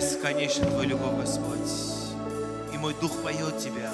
Бесконечна Твоя любовь, Господь. И мой дух поет Тебя.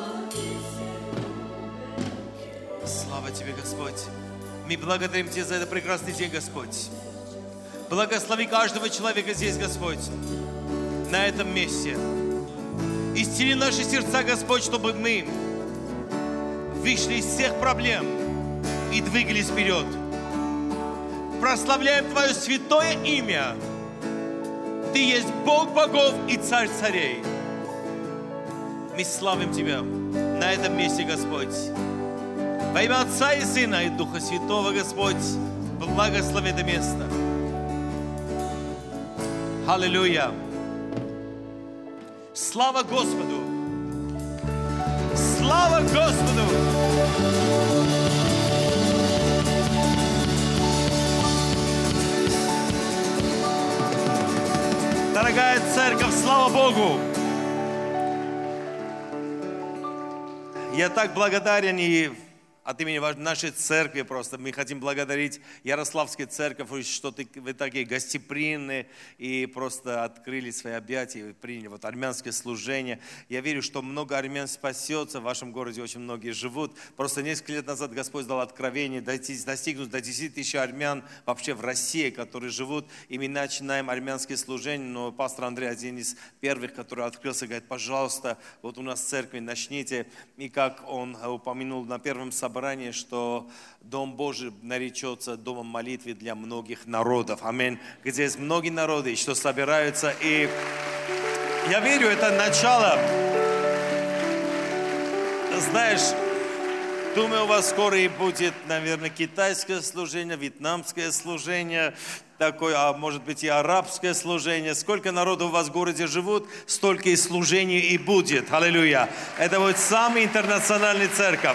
Слава Тебе, Господь. Мы благодарим Тебя за этот прекрасный день, Господь. Благослови каждого человека здесь, Господь, на этом месте. Исцели наши сердца, Господь, чтобы мы вышли из всех проблем и двигались вперед. Прославляем Твое святое имя. Ты есть Бог богов и Царь царей. Мы славим Тебя на этом месте, Господь. Во имя Отца и Сына и Духа Святого, Господь, благослови это место. Аллилуйя. Слава Господу! Слава Господу! Дорогая церковь, слава Богу! Я так благодарен и от имени нашей церкви просто мы хотим благодарить Ярославскую церковь, что вы такие гостеприимные и просто открыли свои объятия и приняли вот армянское служение. Я верю, что много армян спасется, в вашем городе очень многие живут. Просто несколько лет назад Господь дал откровение достигнуть до 10 тысяч армян вообще в России, которые живут. И мы начинаем армянское служение, но пастор Андрей один из первых, который открылся, говорит, пожалуйста, вот у нас в церкви начните. И как он упомянул на первом собрании, что Дом Божий наречется домом молитвы для многих народов. Аминь. Где есть многие народы, что собираются. И я верю, это начало. Знаешь, думаю, у вас скоро и будет, наверное, китайское служение, вьетнамское служение, такое, а может быть и арабское служение. Сколько народу у вас в городе живут, столько и служений и будет. Аллилуйя. Это будет самая интернациональная церковь.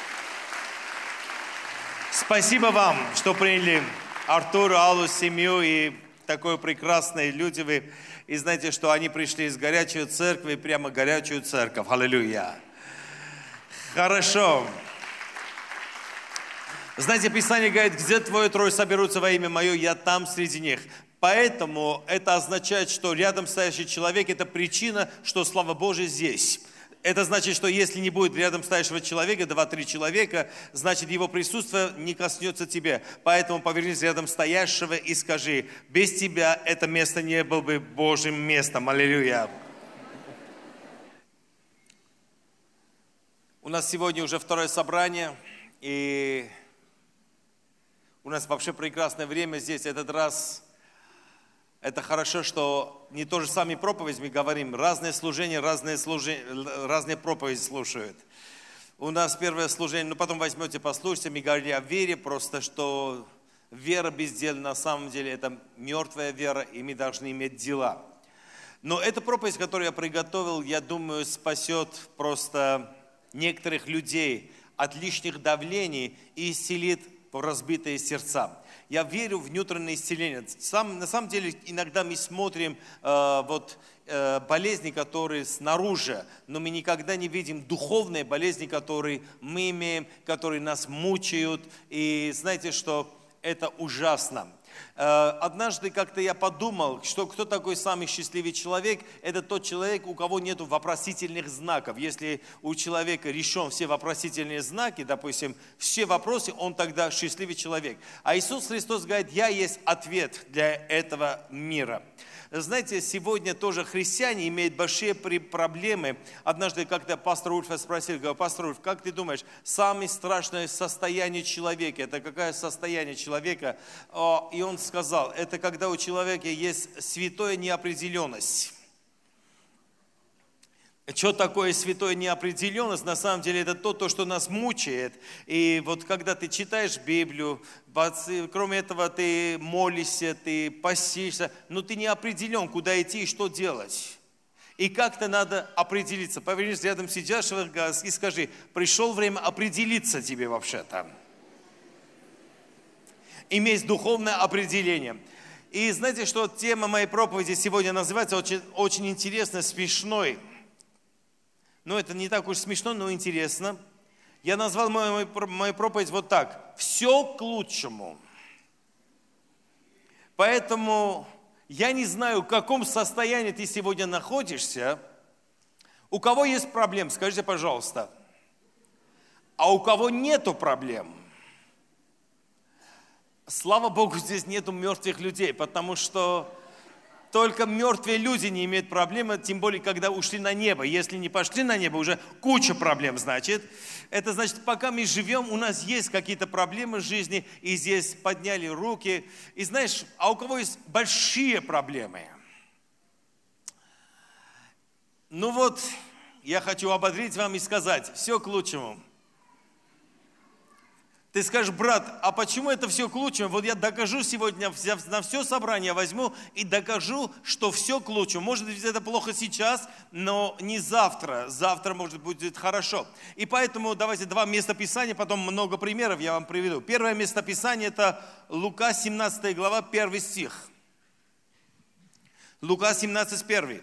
Спасибо вам, что приняли Артуру, Аллу, семью и такой прекрасные люди вы. И знаете, что они пришли из горячей церкви, прямо горячую церковь. Аллилуйя. Хорошо. Знаете, Писание говорит, где двое, трое соберутся во имя Мое, я там среди них. Поэтому это означает, что рядом стоящий человек – это причина, что слава Божия здесь. Это значит, что если не будет рядом стоящего человека, 2-3 человека, значит, его присутствие не коснется тебя. Поэтому повернись рядом стоящего и скажи, без тебя это место не было бы Божьим местом. Аллилуйя. У нас сегодня уже второе собрание, и у нас вообще прекрасное время здесь. Этот раз это хорошо, что не то же самое проповедь мы говорим, разные служения, разные проповеди слушают. У нас первое служение, потом возьмете, послушайте, мы говорили о вере, просто что вера без дел на самом деле это мертвая вера, и мы должны иметь дела. Но эта проповедь, которую я приготовил, я думаю, спасет просто некоторых людей от лишних давлений и исцелит разбитые сердца. Я верю в внутреннее исцеление. На самом деле, иногда мы смотрим болезни, которые снаружи, но мы никогда не видим духовные болезни, которые мы имеем, которые нас мучают. И знаете, что это ужасно. Однажды как-то я подумал, что кто такой самый счастливый человек? Это тот человек, у кого нет вопросительных знаков. Если у человека решен все вопросительные знаки, допустим, все вопросы, он тогда счастливый человек. А Иисус Христос говорит, я есть ответ для этого мира. Знаете, сегодня тоже христиане имеют большие проблемы. Однажды как-то пастор Ульфа спросил, говорю, пастор Ульф, как ты думаешь, самое страшное состояние человека, это какое состояние человека? И он сказал, это когда у человека есть святая неопределенность. Что такое святая неопределенность? На самом деле это то, что нас мучает. И вот когда ты читаешь Библию, кроме этого ты молишься, ты постишься, но ты не определен, куда идти и что делать. И как-то надо определиться. Повернись рядом сидящего и скажи, пришло время определиться тебе вообще-то. Иметь духовное определение. И знаете, что тема моей проповеди сегодня называется очень, очень интересно, смешной. Но это не так уж смешно, но интересно. Я назвал мою проповедь вот так. Все к лучшему. Поэтому Я не знаю, в каком состоянии ты сегодня находишься. У кого есть проблем, скажите, пожалуйста. А у кого нету проблем? Слава Богу, здесь нету мертвых людей, потому что только мертвые люди не имеют проблемы, тем более, когда ушли на небо. Если не пошли на небо, уже куча проблем, значит. Это значит, пока мы живем, у нас есть какие-то проблемы в жизни, и здесь подняли руки. И знаешь, а у кого есть большие проблемы? Ну вот, я хочу ободрить вам и сказать, все к лучшему. Ты скажешь, брат, а почему это все к лучшему? Вот я докажу сегодня, на все собрание возьму и докажу, что все к лучшему. Может быть, это плохо сейчас, но не завтра. Завтра, может, будет хорошо. И поэтому давайте два местописания, потом много примеров я вам приведу. Первое местописание – это Лука, 17 глава, 1 стих. Лука 17, 1.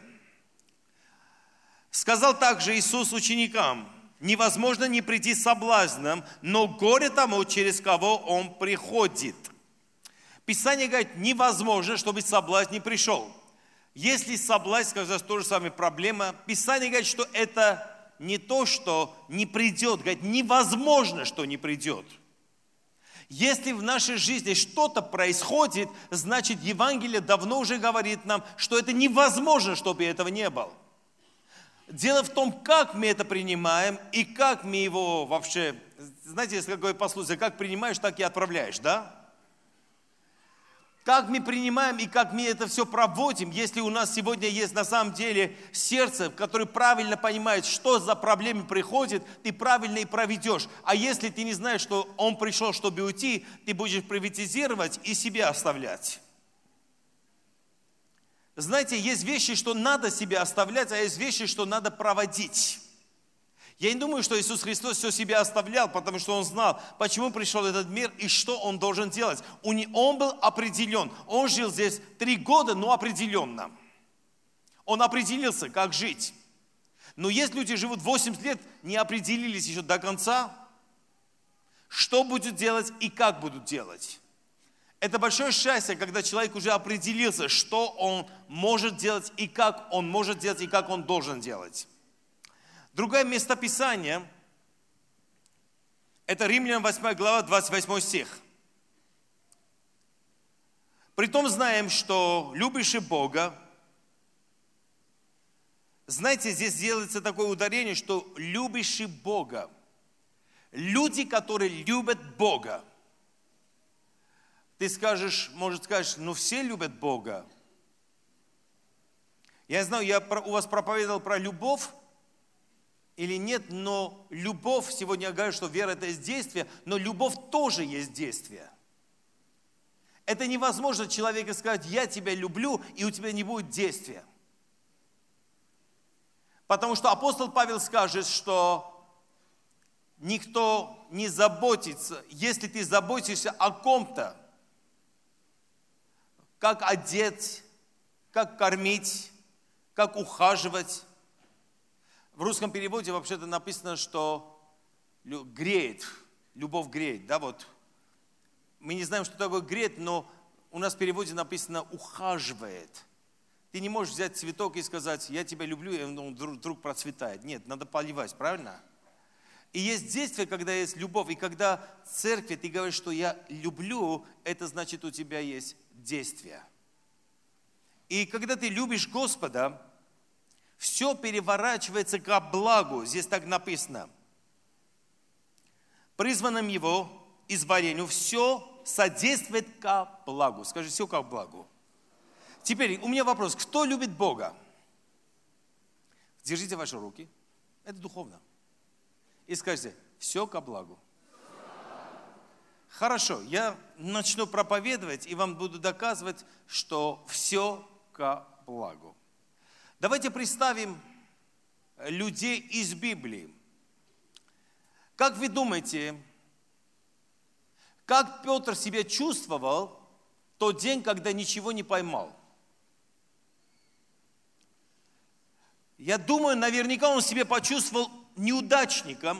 «Сказал также Иисус ученикам: невозможно не прийти с соблазном, но горе тому, через кого он приходит». Писание говорит, невозможно, чтобы соблазн не пришел. Если соблазн, скажем, то же самое проблема, Писание говорит, что это не то, что не придет. Говорит, невозможно, что не придет. Если в нашей жизни что-то происходит, значит, Евангелие давно уже говорит нам, что это невозможно, чтобы этого не было. Дело в том, как мы это принимаем и как мы его вообще, знаете, есть какое пословие, как принимаешь, так и отправляешь, да? Как мы принимаем и как мы это все проводим, если у нас сегодня есть на самом деле сердце, которое правильно понимает, что за проблемы приходит, ты правильно и проведешь. А если ты не знаешь, что он пришел, чтобы уйти, ты будешь приватизировать и себя оставлять. Знаете, есть вещи, что надо себе оставлять, а есть вещи, что надо проводить. Я не думаю, что Иисус Христос все себя оставлял, потому что Он знал, почему пришел в этот мир и что Он должен делать. Он был определен. Он жил здесь 3 года, но определенно. Он определился, как жить. Но есть люди, живут 80 лет, не определились еще до конца, что будут делать и как будут делать. Это большое счастье, когда человек уже определился, что он может делать и как он может делать и как он должен делать. Другое местописание – это Римлянам 8 глава, 28 стих. «Притом знаем, что любящий Бога». Знаете, здесь делается такое ударение, что любящий Бога. Люди, которые любят Бога. Ты скажешь, может скажешь, ну все любят Бога. Я знаю, я у вас проповедовал про любовь или нет, но любовь, сегодня я говорю, что вера это есть действие, но любовь тоже есть действие. Это невозможно человеку сказать, я тебя люблю, и у тебя не будет действия. Потому что апостол Павел скажет, что никто не заботится, если ты заботишься о ком-то, как одеть, как кормить, как ухаживать. В русском переводе вообще-то написано, что греет, любовь греет. Да, вот. Мы не знаем, что такое греет, но у нас в переводе написано ухаживает. Ты не можешь взять цветок и сказать, я тебя люблю, и он вдруг процветает. Нет, надо поливать, правильно? И есть действие, когда есть любовь. И когда в церкви ты говоришь, что я люблю, это значит, у тебя есть действие. И когда ты любишь Господа, все переворачивается ко благу. Здесь так написано. Призванным Его избавлению все содействует ко благу. Скажи, все ко благу. Теперь у меня вопрос. Кто любит Бога? Держите ваши руки. Это духовно. И скажите, все ко благу. Хорошо, я начну проповедовать и вам буду доказывать, что все ко благу. Давайте представим людей из Библии. Как вы думаете, как Петр себя чувствовал в тот день, когда ничего не поймал? Я думаю, наверняка он себя почувствовал неудачником.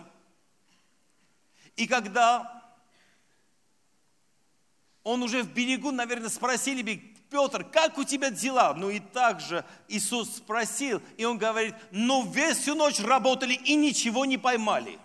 И когда он уже в берегу, наверное, спросили бы, Петр, как у тебя дела? Ну и так же Иисус спросил, и он говорит, ну всю ночь работали и ничего не поймали.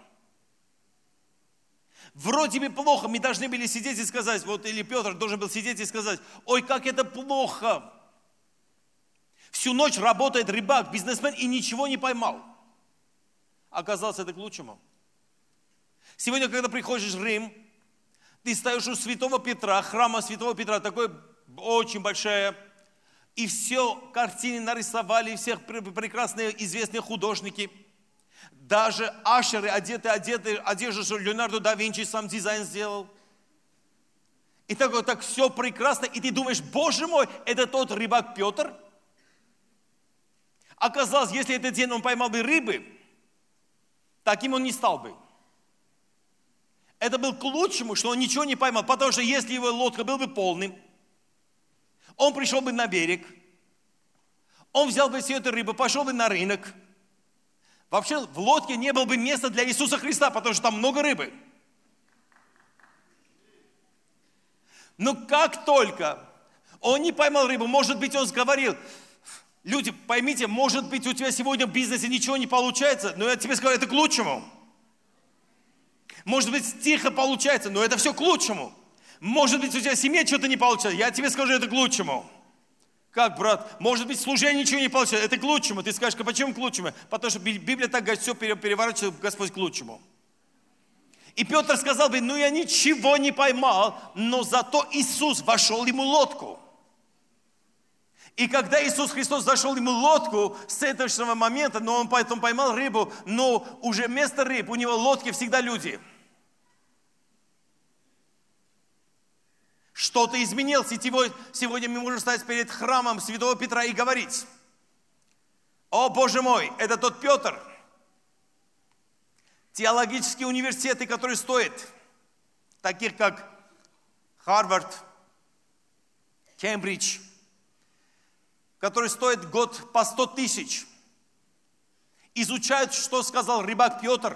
Вроде бы плохо, мы должны были сидеть и сказать, вот или Петр должен был сидеть и сказать, ой, как это плохо. Всю ночь работает рыбак, бизнесмен и ничего не поймал. Оказалось, это к лучшему. Сегодня, когда приходишь в Рим, ты стоишь у Святого Петра, храма Святого Петра, такое очень большая, и все картины нарисовали, всех прекрасные известные художники. Даже ашеры одеты одежду, что Леонардо да Винчи сам дизайн сделал. И так все прекрасно, и ты думаешь, боже мой, это тот рыбак Петр? Оказалось, если этот день он поймал бы рыбы, таким он не стал бы. Это был к лучшему, что он ничего не поймал, потому что если его лодка была бы полным, он пришел бы на берег, он взял бы всю эту рыбу, пошел бы на рынок. Вообще в лодке не было бы места для Иисуса Христа, потому что там много рыбы. Но как только он не поймал рыбу, может быть, он говорил, люди, поймите, может быть, у тебя сегодня в бизнесе ничего не получается, но я тебе скажу, это к лучшему. Может быть, тихо получается, но это все к лучшему. Может быть, у тебя в семье что-то не получается, я тебе скажу, это к лучшему. Как, брат? Может быть, в служении ничего не получается, это к лучшему. Ты скажешь, почему к лучшему? Потому что Библия так говорит, все переворачивает Господь к лучшему. И Петр сказал бы, ну я ничего не поймал, но зато Иисус вошел ему в лодку. И когда Иисус Христос зашел ему в лодку, с этого момента, но он поэтому поймал рыбу, но уже вместо рыб у него в лодке всегда люди. Что-то изменилось, и сегодня мы можем стоять перед храмом Святого Петра и говорить, о Боже мой, это тот Петр, теологические университеты, которые стоят, таких как Харвард, Кембридж, которые стоят год по 100 тысяч, изучают, что сказал рыбак Петр,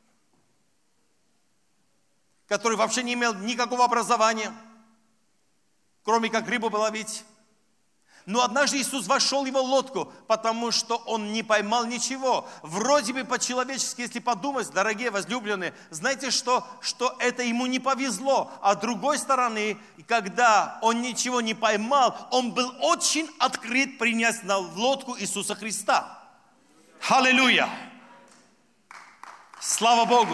который вообще не имел никакого образования, кроме как рыбу ловить. Но однажды Иисус вошел в его лодку, потому что он не поймал ничего. Вроде бы по-человечески, если подумать, дорогие возлюбленные, знаете, что это ему не повезло. А с другой стороны, когда он ничего не поймал, он был очень открыт принять на лодку Иисуса Христа. Аллилуйя! Слава Богу!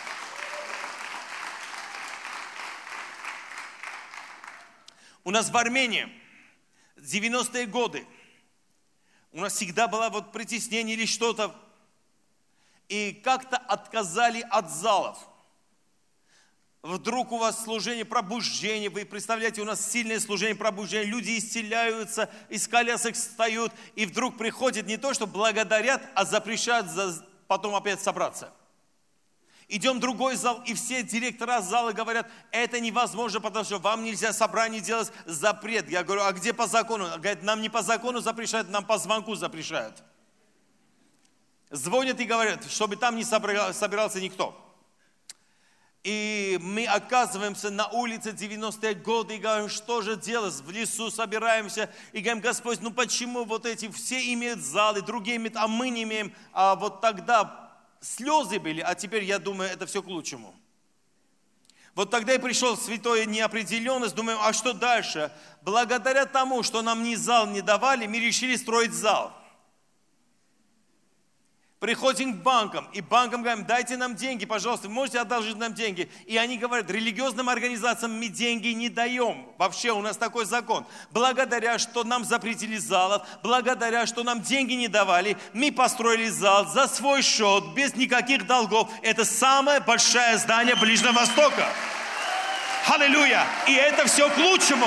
У нас в Армении 90-е годы у нас всегда было вот притеснение или что-то, и как-то отказали от залов. Вдруг у вас служение пробуждения, вы представляете, у нас сильное служение пробуждения, люди исцеляются, из колясок встают, и вдруг приходят не то, что благодарят, а запрещают потом опять собраться. Идем в другой зал, и все директора зала говорят, это невозможно, потому что вам нельзя собрание делать, запрет. Я говорю, а где по закону? Говорят, нам не по закону запрещают, нам по звонку запрещают. Звонят и говорят, чтобы там не собирался никто. И мы оказываемся на улице 90-е годы и говорим, что же делать? В лесу собираемся и говорим, Господь, ну почему вот эти все имеют залы, другие имеют, а мы не имеем, а вот тогда... Слезы были, а теперь, я думаю, это все к лучшему. Вот тогда и пришел святой неопределенность, думаем, а что дальше? Благодаря тому, что нам ни зал не давали, мы решили строить зал. Приходим к банкам, и банкам говорим, дайте нам деньги, пожалуйста, вы можете одолжить нам деньги. И они говорят, религиозным организациям мы деньги не даем. Вообще у нас такой закон. Благодаря, что нам запретили залов, благодаря, что нам деньги не давали, мы построили зал за свой счет, без никаких долгов. Это самое большое здание Ближнего Востока. Аллилуйя! И это все к лучшему.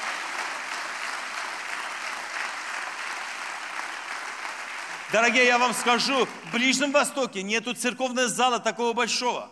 Дорогие, я вам скажу, в Ближнем Востоке нету церковного зала такого большого.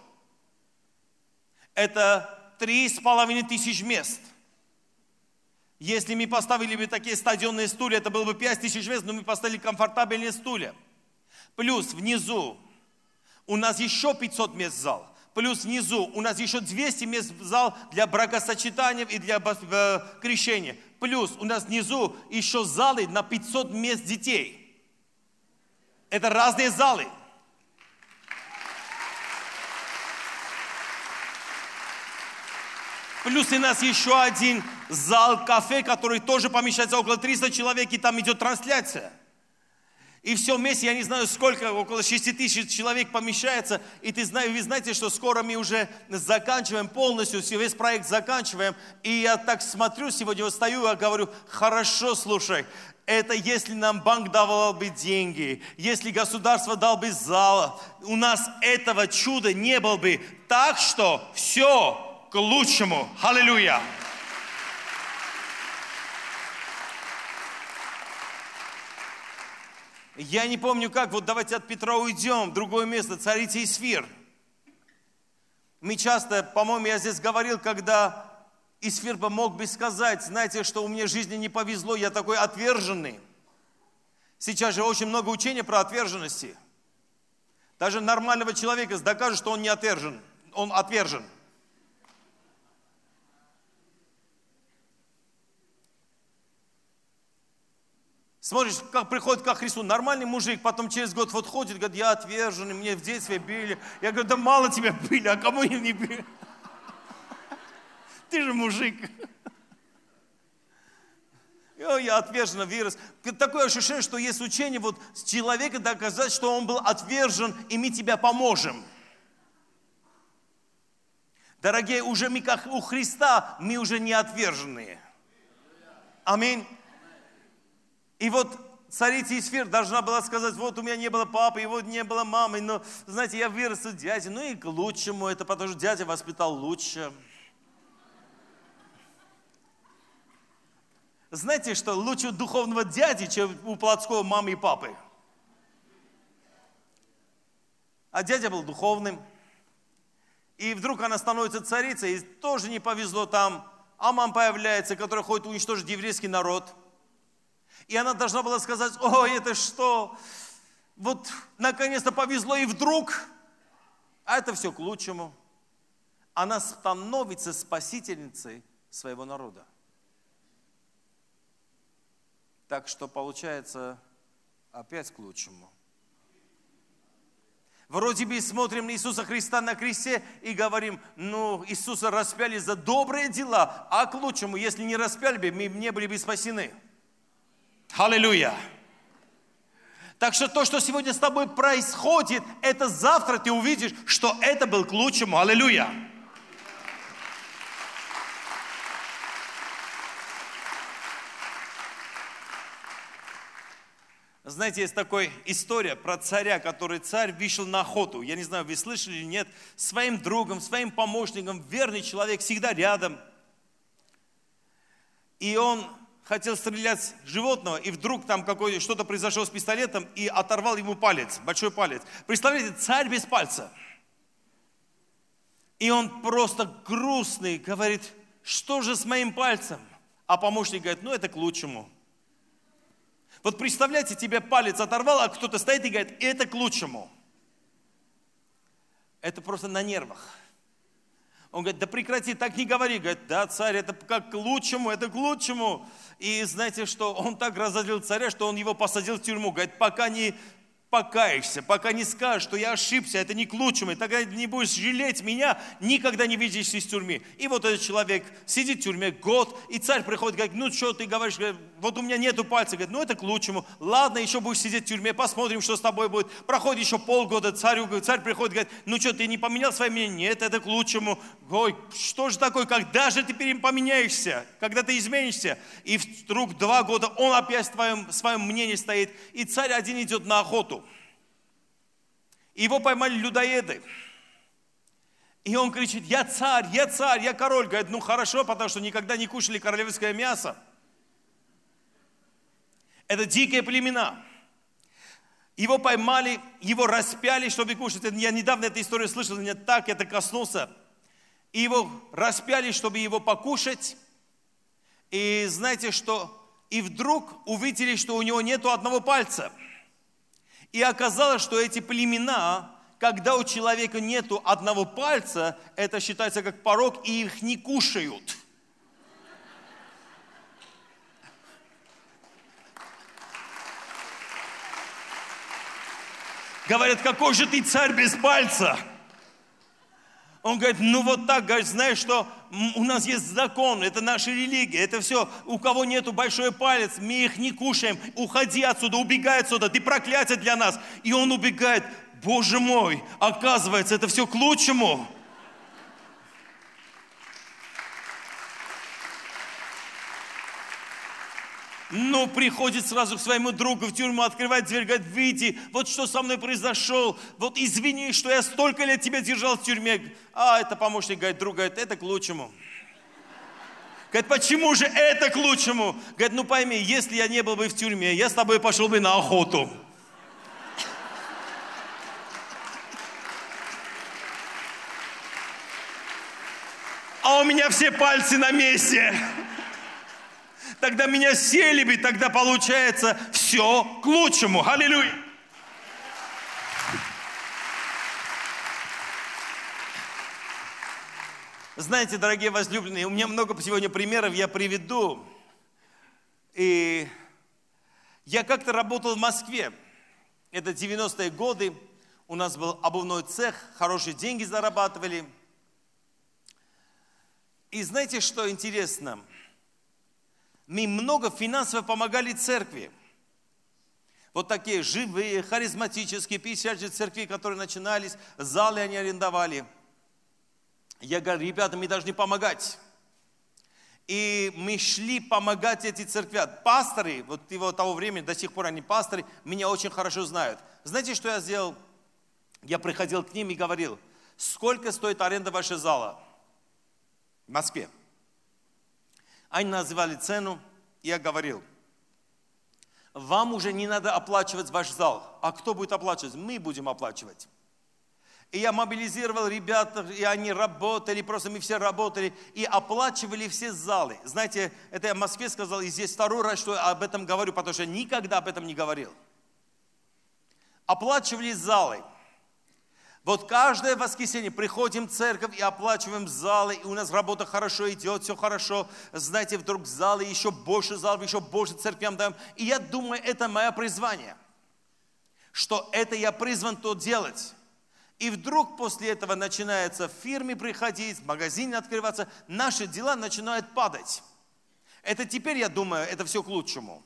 Это 3500 мест. Если мы поставили бы такие стадионные стулья, это было бы 5000 мест, но мы поставили комфортабельные стулья. Плюс внизу у нас еще 500 мест в зал. плюс внизу у нас еще 200 мест в зал для бракосочетания и для крещения. Плюс у нас внизу еще залы на 500 мест детей. Это разные залы. Плюс у нас еще один зал-кафе, который тоже помещается около 300 человек, и там идет трансляция. И все вместе, я не знаю сколько, около 6 тысяч человек помещается. И вы знаете, что скоро мы уже заканчиваем полностью, весь проект заканчиваем. И я так смотрю, сегодня стою и говорю, хорошо, слушай, это если нам банк давал бы деньги, если государство дал бы зал, у нас этого чуда не было бы. Так что все к лучшему. Аллилуйя. Я не помню как, вот давайте от Петра уйдем, в другое место, царица Исфир. Мы часто, по-моему, я здесь говорил, когда Исфир мог бы сказать, знаете, что у меня в жизни не повезло, я такой отверженный. Сейчас же очень много учения про отверженности. Даже нормального человека докажет, что он не отвержен, он отвержен. Смотришь, как приходит ко Христу, нормальный мужик, потом через год вот ходит, говорит, я отверженный, мне в детстве били. Я говорю, да мало тебя били, а кому не били? Ты же мужик. Я отверженно вырос. Такое ощущение, что есть учение вот с человека доказать, что он был отвержен, и мы тебе поможем. Дорогие, уже мы как у Христа, мы уже не отверженные. Аминь. И вот царица Исфир должна была сказать, вот у меня не было папы, и вот не было мамы, но, знаете, я вырос у дяди, ну и к лучшему, это потому что дядя воспитал лучше. Знаете, что лучше у духовного дяди, чем у плотского мамы и папы? А дядя был духовным. И вдруг она становится царицей, и тоже не повезло там. Аман появляется, который хочет уничтожить еврейский народ. И она должна была сказать, ой, это что? Вот наконец-то повезло, и вдруг, а это все к лучшему. Она становится спасительницей своего народа. Так что получается опять к лучшему. Вроде бы смотрим на Иисуса Христа на кресте и говорим, ну, Иисуса распяли за добрые дела, а к лучшему, если не распяли бы, мы не были бы спасены. Аллилуйя! Так что то, что сегодня с тобой происходит, это завтра ты увидишь, что это был к лучшему. Аллилуйя! Знаете, есть такая история про царя, который царь вышел на охоту. Я не знаю, вы слышали или нет. Своим другом, своим помощником, верный человек, всегда рядом. И он хотел стрелять в животного, и вдруг там что-то произошло с пистолетом, и оторвал ему палец, большой палец. Представляете, царь без пальца. И он просто грустный, говорит, что же с моим пальцем? А помощник говорит, ну это к лучшему. Вот представляете, тебе палец оторвал, а кто-то стоит и говорит, это к лучшему. Это просто на нервах. Он говорит, да прекрати, так не говори. Говорит, да, царь, это как к лучшему, это к лучшему. И знаете, что он так разозлил царя, что он его посадил в тюрьму. Говорит, пока не покаешься, пока не скажешь, что я ошибся, это не к лучшему, и тогда не будешь жалеть меня, никогда не видишься из тюрьмы. И вот этот человек сидит в тюрьме год, и царь приходит, говорит, ну что ты говоришь, вот у меня нету пальца, говорит, ну это к лучшему, ладно, еще будешь сидеть в тюрьме, посмотрим, что с тобой будет. Проходит еще полгода, царь приходит, говорит, ну что, ты не поменял свое мнение? Нет, это к лучшему. Ой, что же такое, когда же ты поменяешься, когда ты изменишься? И вдруг 2 года он опять в своем мнении стоит, и царь один идет на охоту. Его поймали людоеды. И он кричит, я царь, я король. Говорит, ну хорошо, потому что никогда не кушали королевское мясо. Это дикие племена. Его поймали, его распяли, чтобы кушать. Я недавно эту историю слышал, меня так это коснулся. И его распяли, чтобы его покушать. И знаете что? И вдруг увидели, что у него нету одного пальца. И оказалось, что эти племена когда у человека нету одного пальца, это считается как порок, и их не кушают. Говорят, какой же ты царь без пальца? Он говорит, ну вот так, говорит, знаешь что, у нас есть закон, это наша религия, это все, у кого нету большой палец, мы их не кушаем, уходи отсюда, убегай отсюда, ты проклятие для нас. И он убегает, Боже мой, оказывается, это все к лучшему. Ну, приходит сразу к своему другу в тюрьму, открывает дверь, говорит, выйди, вот что со мной произошло, вот извини, что я столько лет тебя держал в тюрьме. А это помощник, говорит, друг, говорит, это к лучшему. Говорит, почему же это к лучшему? Говорит, ну пойми, если я не был бы в тюрьме, я с тобой пошел бы на охоту. А у меня все пальцы на месте. Тогда меня сели бы, тогда получается все к лучшему. Аллилуйя! Знаете, дорогие возлюбленные, у меня много сегодня примеров я приведу. И я как-то работал в Москве. Это 90-е годы. У нас был обувной цех, хорошие деньги зарабатывали. И знаете, что интересно? Мы много финансово помогали церкви. Вот такие живые, харизматические, 50 церкви, которые начинались, залы они арендовали. Я говорю, ребята, мы должны помогать. И мы шли помогать эти церкви. Пасторы, вот его того времени, до сих пор они пасторы, меня очень хорошо знают. Знаете, что я сделал? Я приходил к ним и говорил, сколько стоит аренда вашего зала в Москве? Они называли цену, и я говорил, вам уже не надо оплачивать ваш зал. А кто будет оплачивать? Мы будем оплачивать. И я мобилизировал ребят, и они работали, просто мы все работали, и оплачивали все залы. Знаете, это я в Москве сказал, и здесь второй раз, что я об этом говорю, потому что я никогда об этом не говорил. Оплачивали залы. Вот каждое воскресенье приходим в церковь и оплачиваем залы, и у нас работа хорошо идет, все хорошо. Знаете, вдруг залы, еще больше залов, еще больше церквям даем. И я думаю, это мое призвание, что это я призван то делать. И вдруг после этого начинается в фирме приходить, в магазине открываться, наши дела начинают падать. Это теперь, я думаю, это все к лучшему.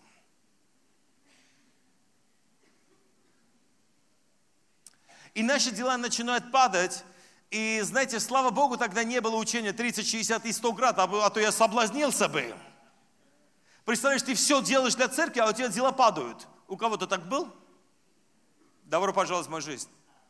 И наши дела начинают падать. И знаете, слава Богу, тогда не было учения 30, 60 и 100 крат, а то я соблазнился бы. Представляешь, ты все делаешь для церкви, а у тебя дела падают. У кого-то так был? Добро пожаловать в мою жизнь.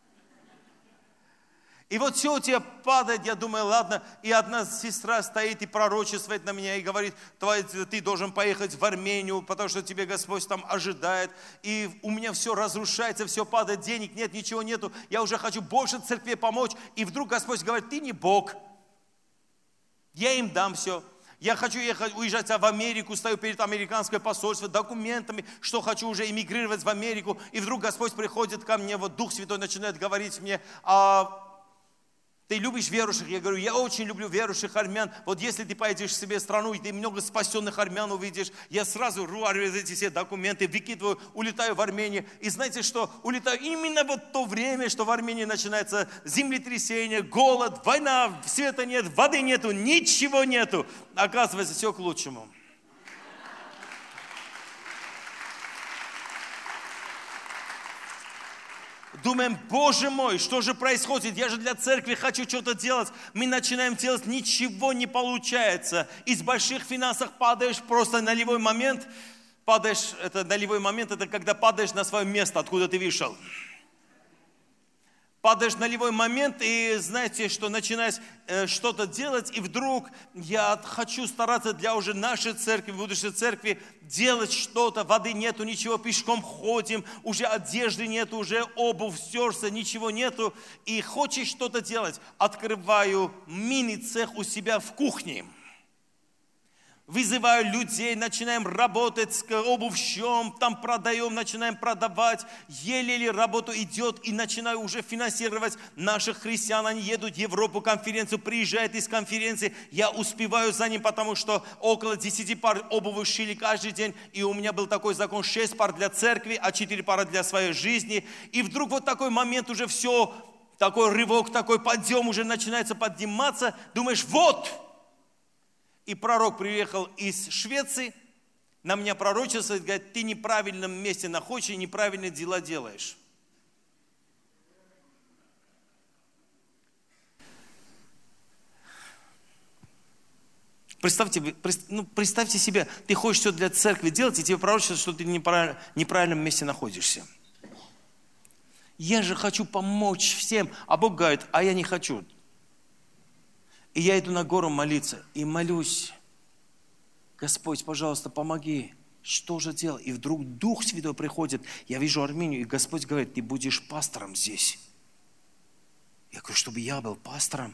И вот все у тебя падает, я думаю, ладно. И одна сестра стоит и пророчествует на меня и говорит, ты должен поехать в Армению, потому что тебе Господь там ожидает. И у меня все разрушается, все падает, денег нет, ничего нету. Я уже хочу больше церкви помочь. И вдруг Господь говорит, ты не Бог. Я им дам все. Я хочу уезжать в Америку, стою перед американским посольством, документами, что хочу уже эмигрировать в Америку. И вдруг Господь приходит ко мне, вот Дух Святой начинает говорить мне, ты любишь верующих? Я говорю, я очень люблю верующих армян. Вот если ты поедешь в себе страну, и ты много спасенных армян увидишь, я сразу рву эти все документы, выкидываю, улетаю в Армению. И знаете что? Улетаю именно вот в то время, что в Армении начинается землетрясение, голод, война, света нет, воды нету, ничего нету. Оказывается, все к лучшему. Думаем, Боже мой, что же происходит? Я же для церкви хочу что-то делать. Мы начинаем делать, ничего не получается. Из больших финансов падаешь просто на нулевой момент. Это когда падаешь на свое место, откуда ты вышел. Падаешь на нулевой момент и знаете, что начинаешь что-то делать, и вдруг я хочу стараться для уже нашей церкви, будущей церкви, делать что-то, воды нету, ничего, пешком ходим, уже одежды нету, уже обувь стерся, ничего нету, и хочешь что-то делать. Открываю мини-цех у себя в кухне. Вызываю людей, начинаем работать с обувщом, там продаем, начинаем продавать. Еле-еле работа идет и начинаю уже финансировать наших христиан. Они едут в Европу, конференцию, приезжают из конференции. Я успеваю за ним, потому что около 10 пар обуви шили каждый день. И у меня был такой закон: 6 пар для церкви, а 4 пары для своей жизни. И вдруг вот такой момент уже все, такой рывок, такой подъем уже начинается подниматься. Думаешь, вот! И пророк приехал из Швеции, на меня пророчествует, говорит: ты в неправильном месте находишься и неправильные дела делаешь. Представьте себе, ты хочешь все для церкви делать, и тебе пророчествуют, что ты в неправильном месте находишься. Я же хочу помочь всем, а Бог говорит: а я не хочу. И я иду на гору молиться, и молюсь: Господь, пожалуйста, помоги. Что же делать? И вдруг Дух Святой приходит, я вижу Армению, и Господь говорит: ты будешь пастором здесь. Я говорю: чтобы я был пастором?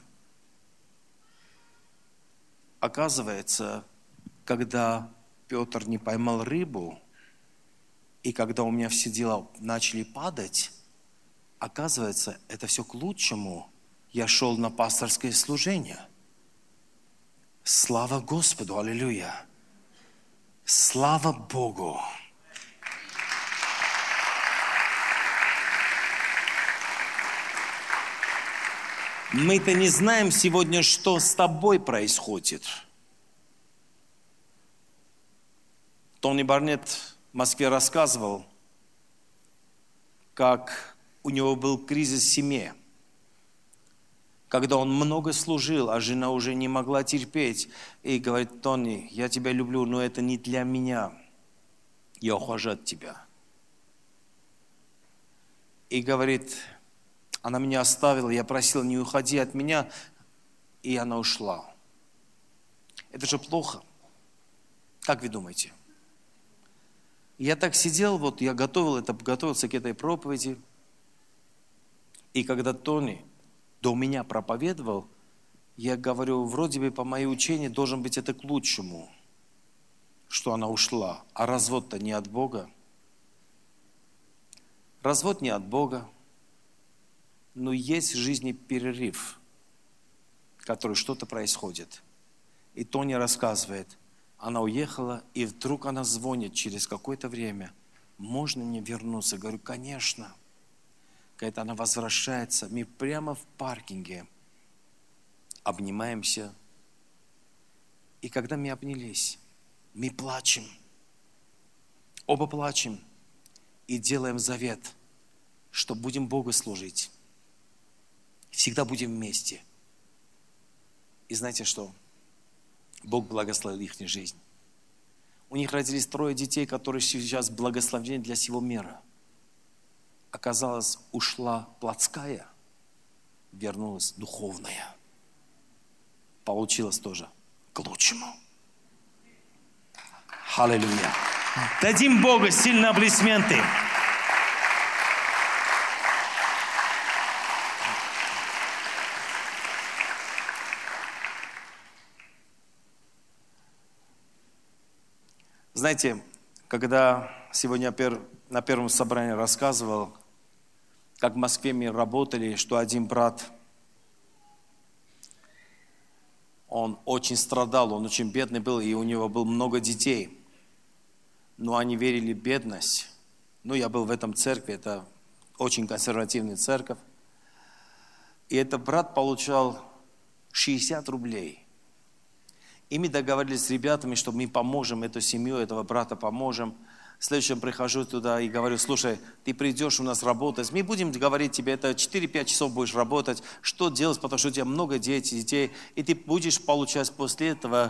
Оказывается, когда Петр не поймал рыбу, и когда у меня все дела начали падать, оказывается, это все к лучшему. Я шел на пасторское служение. Слава Господу, аллилуйя. Слава Богу. Мы-то не знаем сегодня, что с тобой происходит. Тони Барнетт в Москве рассказывал, как у него был кризис в семье. Когда он много служил, а жена уже не могла терпеть. И говорит: Тони, я тебя люблю, но это не для меня. Я ухожу от тебя. И говорит: она меня оставила, я просил: не уходи от меня. И она ушла. Это же плохо. Как вы думаете? Я так сидел, вот я готовился к этой проповеди. И когда Тони до меня проповедовал, я говорю: вроде бы по моей учению должен быть это к лучшему, что она ушла. А развод-то не от Бога. Развод не от Бога. Но есть в жизни перерыв, который что-то происходит. И Тони рассказывает, она уехала, и вдруг она звонит через какое-то время: можно мне вернуться? Говорю: конечно. Когда она возвращается, мы прямо в паркинге обнимаемся. И когда мы обнялись, мы плачем. Оба плачем и делаем завет, что будем Богу служить. Всегда будем вместе. И знаете что? Бог благословил их жизнь. У них родились 3 детей, которые сейчас благословены для всего мира. Оказалось, ушла плотская, вернулась духовная. Получилось тоже к лучшему. Аллилуйя. Дадим Богу сильные аплодисменты. Знаете, когда сегодня на первом собрании рассказывал, как в Москве мы работали, что один брат, он очень страдал, он очень бедный был, и у него было много детей. Но они верили в бедность. Ну, я был в этом церкви, это очень консервативная церковь. И этот брат получал 60 рублей. И мы договорились с ребятами, что мы поможем эту семью, этого брата поможем. В следующем прихожу туда и говорю: слушай, ты придешь у нас работать, мы будем говорить тебе, это 4-5 часов будешь работать, что делать, потому что у тебя много детей, и ты будешь получать после этого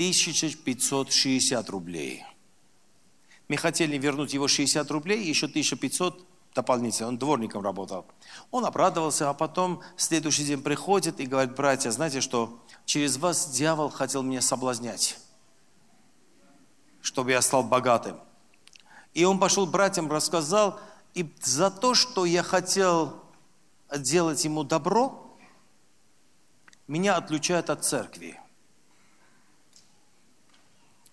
1560 рублей. Мы хотели вернуть его 60 рублей, еще 1500 дополнительно, он дворником работал. Он обрадовался, а потом в следующий день приходит и говорит: братья, знаете что, через вас дьявол хотел меня соблазнять, чтобы я стал богатым. И он пошел братьям, рассказал, и за то, что я хотел делать ему добро, меня отлучают от церкви.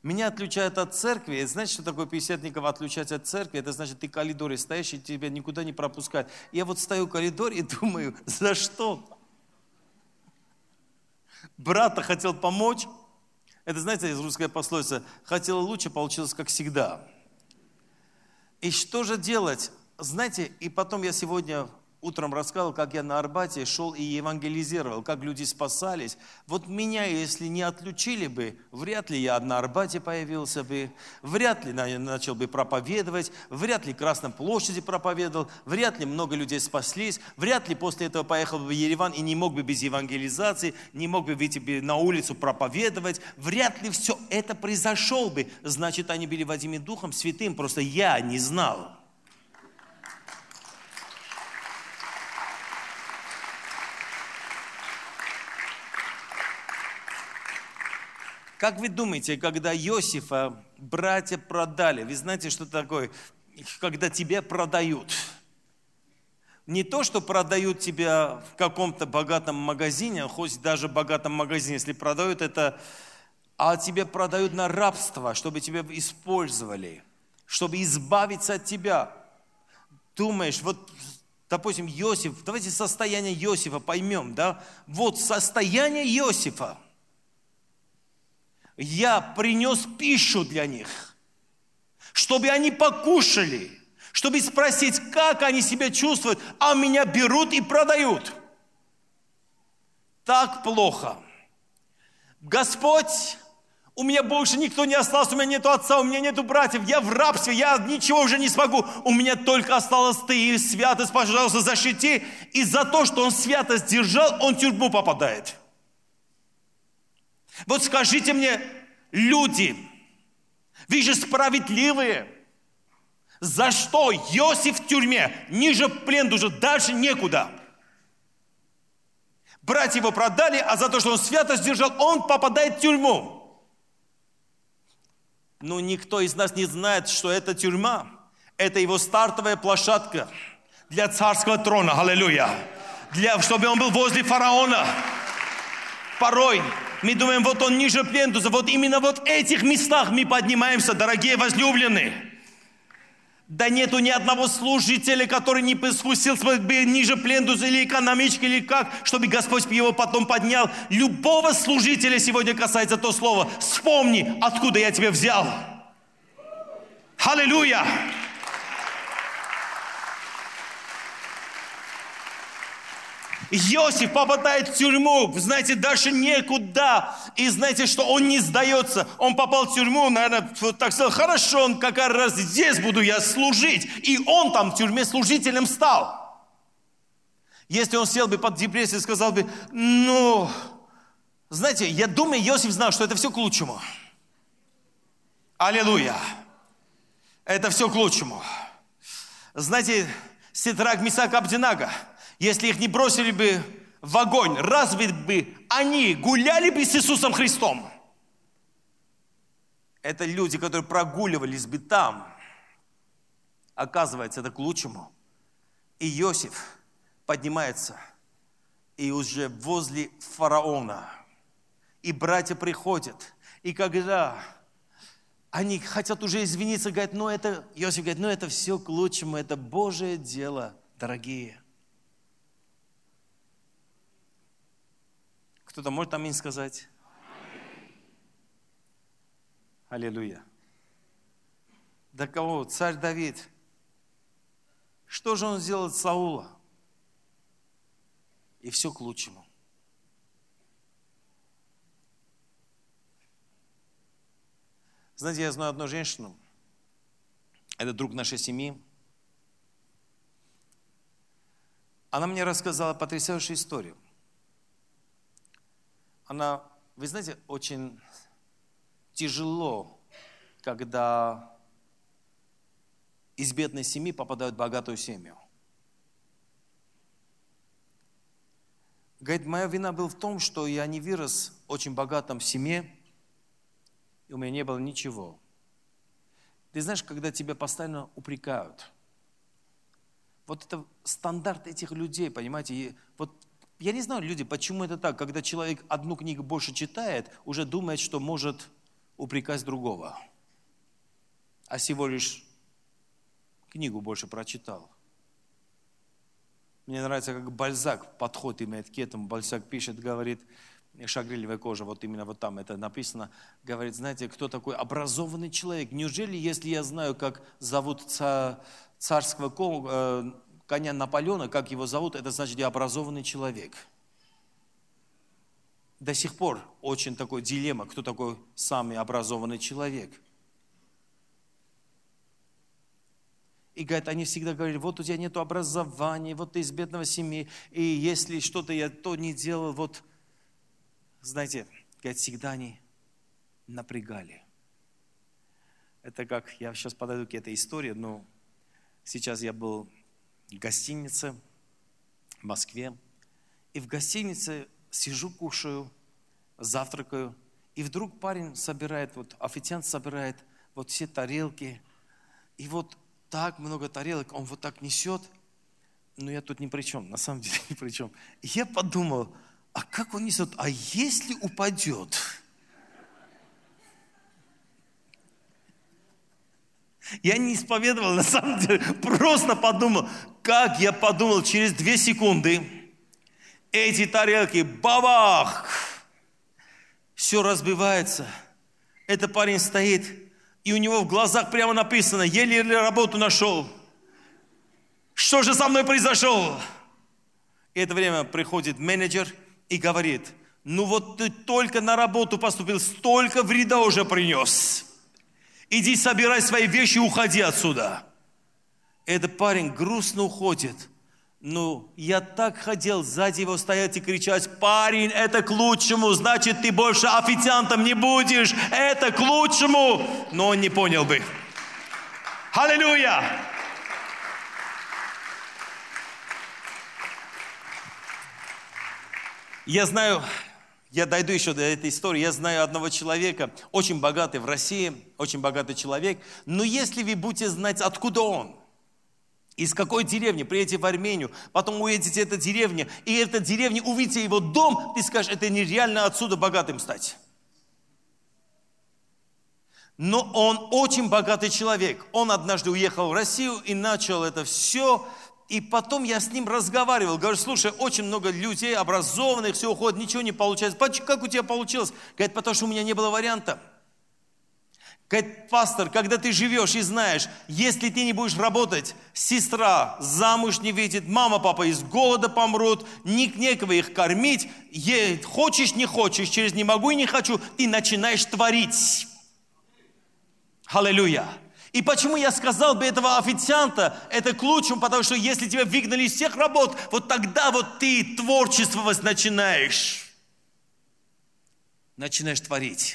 Меня отлучают от церкви. И знаете, что такое пятидесятников отлучать от церкви? Это значит, ты в коридоре стоишь, и тебя никуда не пропускают. Я вот стою в коридоре и думаю, за что? Брат хотел помочь. Это, знаете, из русской пословицы, хотел лучше, получилось как всегда. И что же делать? Знаете, и потом я сегодня утром рассказывал, как я на Арбате шел и евангелизировал, как люди спасались. Вот меня, если не отлучили бы, вряд ли я на Арбате появился бы, вряд ли начал бы проповедовать, вряд ли в Красной площади проповедовал, вряд ли много людей спаслись, вряд ли после этого поехал бы в Ереван и не мог бы без евангелизации, не мог бы выйти на улицу проповедовать, вряд ли все это произошло бы. Значит, они были водимы Духом Святым, просто я не знал. Как вы думаете, когда Иосифа братья продали, вы знаете, что такое, когда тебя продают? Не то, что продают тебя в каком-то богатом магазине, хоть даже в богатом магазине, если продают это, а тебя продают на рабство, чтобы тебя использовали, чтобы избавиться от тебя. Думаешь, вот, допустим, Иосиф, давайте состояние Иосифа поймем, да? Вот состояние Иосифа. Я принес пищу для них, чтобы они покушали, чтобы спросить, как они себя чувствуют, а меня берут и продают. Так плохо. Господь, у меня больше никто не остался, у меня нету отца, у меня нету братьев, я в рабстве, я ничего уже не смогу. У меня только осталось ты, и святость, пожалуйста, защити. И за то, что он святость держал, он в тюрьму попадает. Вот скажите мне, люди, вы же справедливые. За что Иосиф в тюрьме? Ниже плен уже, дальше некуда. Братья его продали, а за то, что он святость держал, он попадает в тюрьму. Но никто из нас не знает, что эта тюрьма, это его стартовая площадка для царского трона. Аллилуйя. Чтобы он был возле фараона. Порой мы думаем, вот он ниже плинтуса, вот именно вот в этих местах мы поднимаемся, дорогие возлюбленные. Да нету ни одного служителя, который не спустился бы ниже плинтуса или экономички, или как, чтобы Господь его потом поднял. Любого служителя сегодня касается то слово. Вспомни, откуда я тебя взял. Аллилуйя! Иосиф попадает в тюрьму, знаете, дальше некуда. И знаете, что он не сдается. Он попал в тюрьму, наверное, вот так сказал, хорошо, он как раз здесь буду я служить. И он там в тюрьме служителем стал. Если он сел бы под депрессией и сказал бы, ну, знаете, я думаю, Иосиф знал, что это все к лучшему. Аллилуйя. Это все к лучшему. Знаете, Сидрах, Мисак, Абдинага, если их не бросили бы в огонь, разве бы они гуляли бы с Иисусом Христом? Это люди, которые прогуливались бы там. Оказывается, это к лучшему. И Иосиф поднимается, и уже возле фараона. И братья приходят. И когда они хотят уже извиниться, говорят, Иосиф говорит, это все к лучшему, это Божие дело, дорогие. Кто-то может аминь сказать? Аллилуйя. Да кого? Царь Давид. Что же он сделал от Саула? И все к лучшему. Знаете, я знаю одну женщину. Это друг нашей семьи. Она мне рассказала потрясающую историю. Она, вы знаете, очень тяжело, когда из бедной семьи попадают в богатую семью. Говорит, моя вина была в том, что я не вырос в очень богатом семье, и у меня не было ничего. Ты знаешь, когда тебя постоянно упрекают, вот это стандарт этих людей, понимаете, и вот я не знаю, люди, почему это так, когда человек одну книгу больше читает, уже думает, что может упрекать другого, а всего лишь книгу больше прочитал. Мне нравится, как Бальзак подход имеет к этому. Бальзак пишет, говорит, шагрилевая кожа, вот именно вот там это написано, говорит, знаете, кто такой образованный человек? Неужели, если я знаю, как зовут царского коня Наполеона, как его зовут, это значит, я образованный человек? До сих пор очень такой дилемма, кто такой самый образованный человек. И говорит, они всегда говорили, вот у тебя нет образования, вот ты из бедного семьи, и если что-то я то не делал, вот, знаете, говорит, всегда они напрягали. Это как, я сейчас подойду к этой истории, но сейчас я был в гостинице в Москве, и в гостинице сижу, кушаю, завтракаю, и вдруг парень собирает, вот официант собирает вот все тарелки, и вот так много тарелок, он вот так несет, но я тут ни при чем, на самом деле ни при чем. И я подумал, а как он несет, а если упадет? Я не исповедовал, на самом деле, просто подумал, как я подумал, через 2 секунды эти тарелки, бабах, все разбивается. Этот парень стоит, и у него в глазах прямо написано, еле-еле работу нашел. Что же со мной произошло? И это время приходит менеджер и говорит, ну вот ты только на работу поступил, столько вреда уже принес. Иди собирай свои вещи и уходи отсюда. Этот парень грустно уходит. Ну, я так хотел сзади его стоять и кричать, парень, это к лучшему, значит, ты больше официантом не будешь, это к лучшему. Но он не понял бы. Аллилуйя! Я знаю, я дойду еще до этой истории, я знаю одного человека, очень богатый в России, очень богатый человек, но если вы будете знать, откуда он, из какой деревни, приедете в Армению, потом уедете в эту деревню, и в этой деревне увидите его дом, ты скажешь, это нереально отсюда богатым стать. Но он очень богатый человек. Он однажды уехал в Россию и начал это все. И потом я с ним разговаривал. Говорю, слушай, очень много людей образованных, все уходит, ничего не получается. Как у тебя получилось? Говорит, потому что у меня не было варианта. Говорит, пастор, когда ты живешь и знаешь, если ты не будешь работать, сестра замуж не выйдет, мама, папа из голода помрут, некого их кормить, хочешь, не хочешь, через не могу и не хочу, ты начинаешь творить. Аллилуйя. И почему я сказал бы этого официанта, это к лучшему, потому что если тебя выгнали из всех работ, вот тогда вот ты творчествовать начинаешь. Начинаешь творить.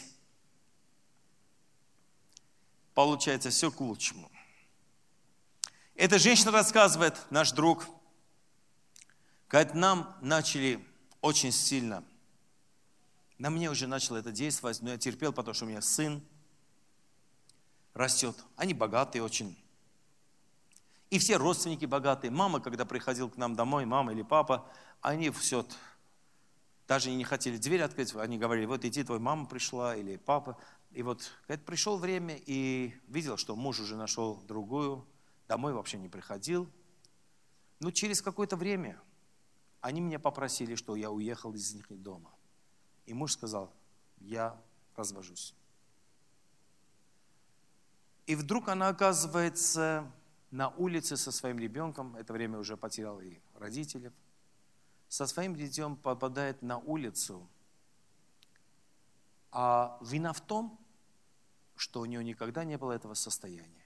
Получается, все к лучшему. Эта женщина рассказывает, наш друг, говорит, нам начали очень сильно, на мне уже начало это действовать, но я терпел, потому что у меня сын растет. Они богатые очень. И все родственники богатые. Мама, когда приходила к нам домой, мама или папа, они все, даже не хотели дверь открыть, они говорили, вот иди, твоя мама пришла или папа. И вот, говорит, пришло время и видел, что муж уже нашел другую, домой вообще не приходил. Но через какое-то время они меня попросили, что я уехал из их дома. И муж сказал, я развожусь. И вдруг она оказывается на улице со своим ребенком, это время уже потерял и родителей, со своим детем попадает на улицу. А вина в том, что у нее никогда не было этого состояния.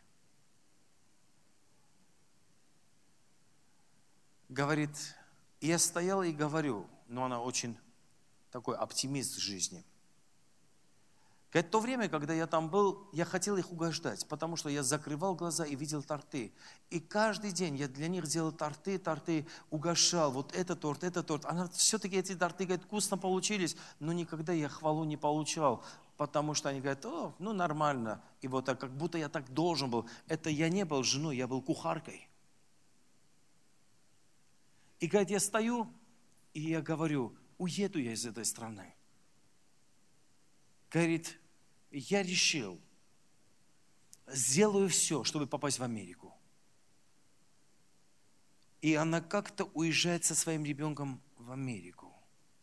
Говорит, я стояла и говорю, но она очень такой оптимист в жизни. Говорит, в то время, когда я там был, я хотел их угождать, потому что я закрывал глаза и видел торты. И каждый день я для них делал торты, угощал, вот это торт. Она все-таки эти торты, говорит, вкусно получились, но никогда я хвалу не получал, потому что они говорят, ну нормально. И вот так, как будто я так должен был. Это я не был женой, я был кухаркой. И говорит, я стою, и я говорю, уеду я из этой страны. Говорит, я решил, сделаю все, чтобы попасть в Америку. И она как-то уезжает со своим ребенком в Америку.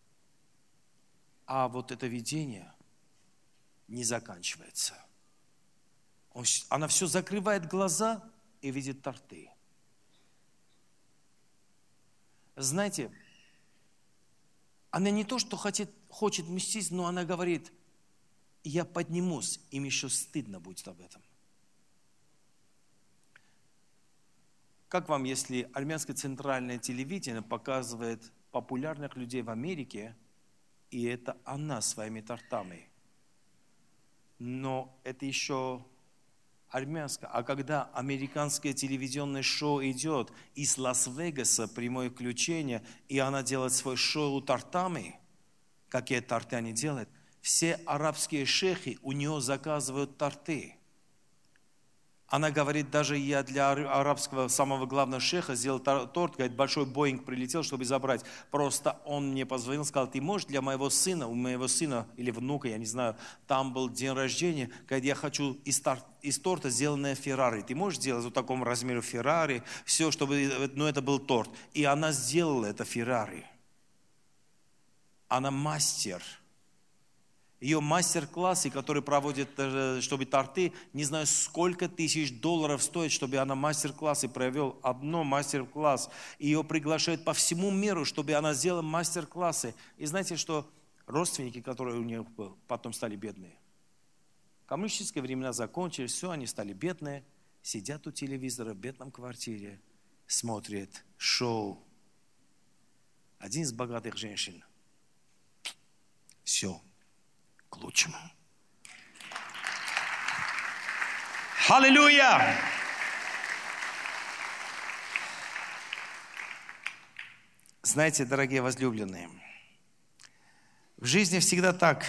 А вот это видение не заканчивается. Она все закрывает глаза и видит торты. Знаете, она не то, что хочет мстить, но она говорит, я поднимусь, им еще стыдно будет об этом. Как вам, если армянское центральное телевидение показывает популярных людей в Америке, и это она своими тортами? Но это еще армянское. А когда американское телевизионное шоу идет из Лас-Вегаса, прямое включение, и она делает свое шоу тортами, какие торты они делают, все арабские шейхи у нее заказывают торты. Она говорит, даже я для арабского самого главного шейха сделал торт, говорит, большой Боинг прилетел, чтобы забрать. Просто он мне позвонил, сказал, ты можешь для моего сына, у моего сына или внука, я не знаю, там был день рождения, говорит, я хочу из торта сделанное Феррари. Ты можешь сделать вот таком размере Феррари, все, чтобы, ну это был торт. И она сделала это Феррари. Она мастер. Ее мастер-классы, которые проводят, чтобы торты, не знаю, сколько тысяч долларов стоит, чтобы она мастер-классы провел. Одно мастер-класс. Ее приглашают по всему миру, чтобы она сделала мастер-классы. И знаете, что родственники, которые у нее были, потом стали бедные. Коммунистические времена закончились, все, они стали бедные. Сидят у телевизора в бедном квартире, смотрят шоу. Один из богатых женщин. Все. К лучшему. Аллилуйя! Знаете, дорогие возлюбленные, в жизни всегда так.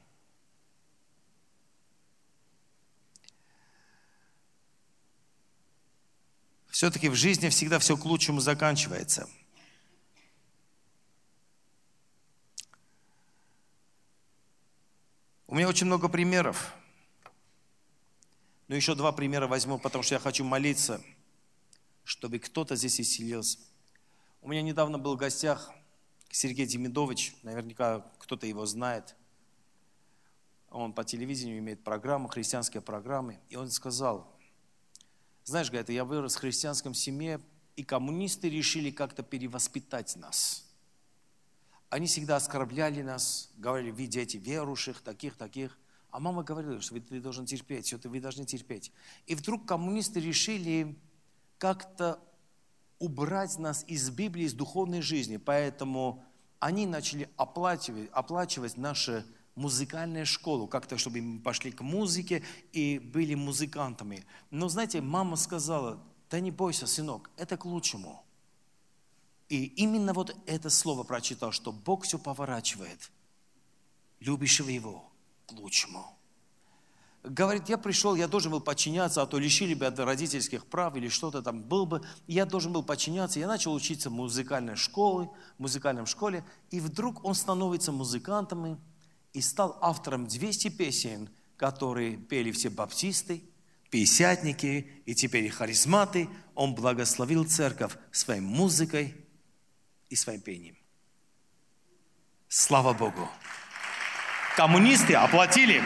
Все-таки в жизни всегда все к лучшему заканчивается. У меня очень много примеров. Но еще 2 примера возьму, потому что я хочу молиться, чтобы кто-то здесь исцелился. У меня недавно был в гостях Сергей Демидович, наверняка кто-то его знает. Он по телевидению имеет программу, христианские программы. И он сказал, знаешь, говорит, я вырос в христианском семье, и коммунисты решили как-то перевоспитать нас. Они всегда оскорбляли нас, говорили, вы дети верующих, таких. А мама говорила, что ты должен терпеть, что вы должны терпеть. И вдруг коммунисты решили как-то убрать нас из Библии, из духовной жизни. Поэтому они начали оплачивать нашу музыкальную школу, как-то, чтобы мы пошли к музыке и были музыкантами. Но, знаете, мама сказала, да не бойся, сынок, это к лучшему. И именно вот это слово прочитал, что Бог все поворачивает, любящего Его к лучшему. Говорит, я пришел, я должен был подчиняться, а то лишили бы от родительских прав или что-то там был бы. Я должен был подчиняться. Я начал учиться в музыкальной школе, и вдруг он становится музыкантом и стал автором 200 песен, которые пели все баптисты, пятидесятники и теперь и харизматы. Он благословил церковь своей музыкой и своим пением. Слава Богу! Коммунисты оплатили.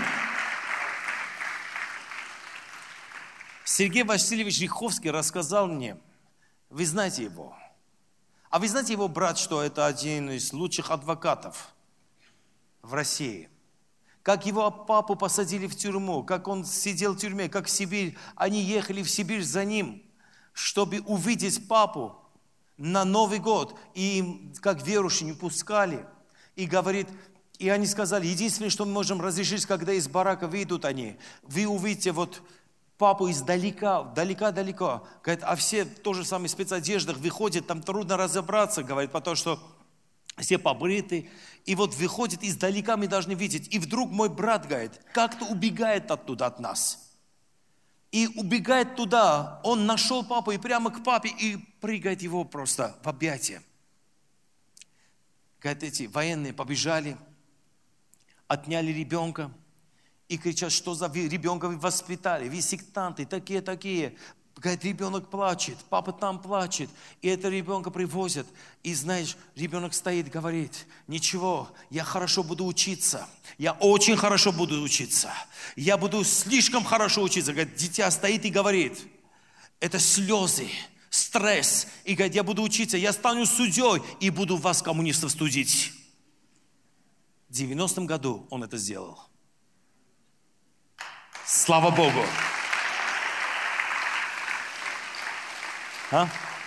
Сергей Васильевич Риховский рассказал мне, вы знаете его, а вы знаете его брат, что это один из лучших адвокатов в России. Как его папу посадили в тюрьму, как он сидел в тюрьме, как в Сибирь, они ехали в Сибирь за ним, чтобы увидеть папу на Новый год, и им, как верующие, не пускали. И говорит, и они сказали, единственное, что мы можем разрешить, когда из барака выйдут они, вы увидите вот папу издалека, далеко. Говорит, а все в той же самой спецодеждах выходят, там трудно разобраться, говорит, потому что все побриты. И вот выходит издалека, мы должны видеть. И вдруг мой брат, говорит, как-то убегает оттуда от нас. И убегает туда, он нашел папу и прямо к папе, и прыгает его просто в объятия. Говорит, эти военные побежали, отняли ребенка, И кричат, что за ребенка вы воспитали, вы сектанты, такие. Говорит, ребенок плачет, папа там плачет. И этого ребенка привозят. И знаешь, ребенок стоит, говорит, ничего, я хорошо буду учиться. Я очень хорошо буду учиться. Я буду слишком хорошо учиться. Говорит, дитя стоит и говорит, это слезы, стресс. И говорит, я буду учиться, я стану судьей и буду вас, коммунистов, судить. В 90-м году он это сделал. Слава Богу. А?